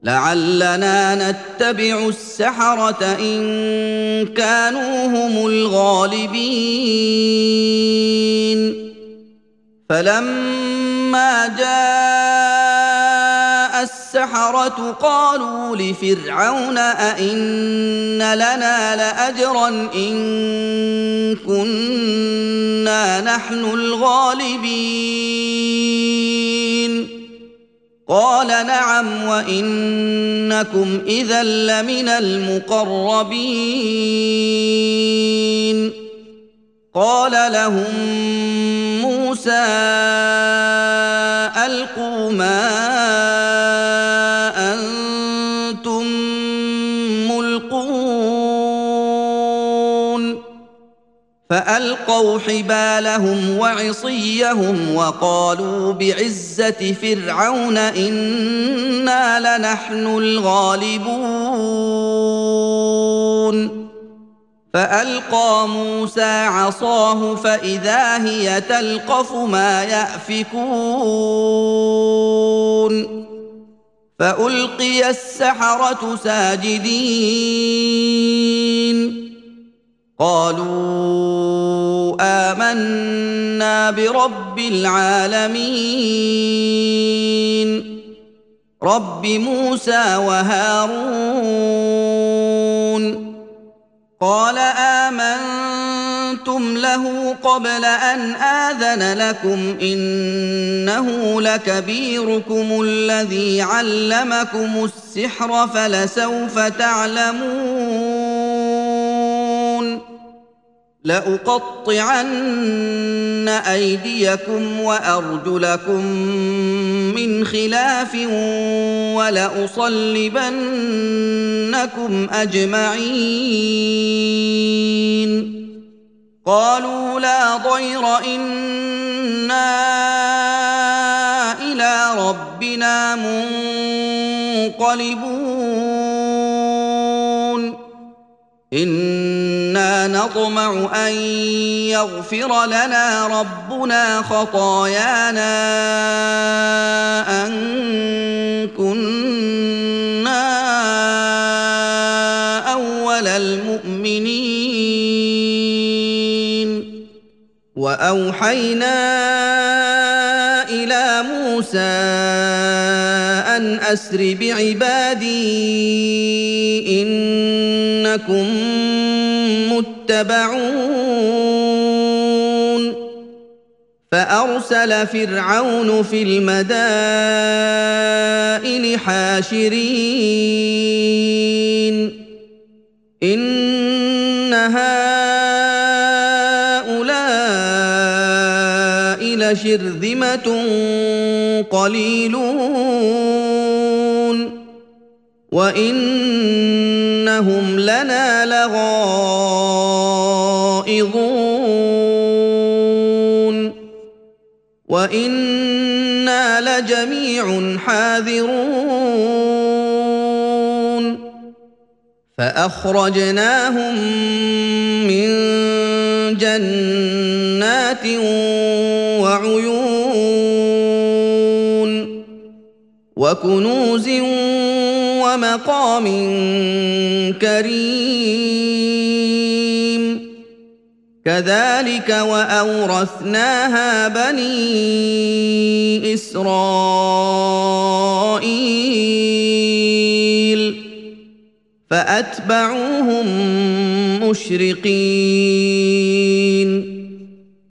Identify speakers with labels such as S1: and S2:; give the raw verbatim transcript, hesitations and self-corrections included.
S1: لعلنا نتبع السحرة إن كانوا هم الغالبين فلما جاء السحرة قالوا لفرعون أئن لنا لأجرا إن كنا نحن الغالبين قال نعم وإنكم إذا لمن المقربين قال لهم موسى ألقوا ما أنتم ملقون فألقوا حبالهم وعصيهم وقالوا بعزة فرعون إنا لنحن الغالبون فألقى موسى عصاه فإذا هي تلقف ما يأفكون فألقي السحرة ساجدين قالوا آمنا برب العالمين رب موسى وهارون قال آمنتم له قبل أن آذن لكم إنه لكبيركم الذي علمكم السحر فلسوف تعلمون لأقطعن أيديكم وأرجلكم من خلاف ولأصلبنكم أجمعين قالوا لا ضير إنا إلى ربنا منقلبون إنا نطمع أن يغفر لنا ربنا خطايانا أن كنا أول المؤمنين وأوحينا إلى موسى أن أسر بعبادي إنكم متبعون فأرسل فرعون في المدائن حاشرين إن هؤلاء لشرذمة قليلون وإنهم لنا لغائظون وإنا لجميع حاذرون فأخرجناهم من جنات وعيون وكنوز ومقام كريم كذلك وأورثناها بني إسرائيل فأتبعوهم مشرقين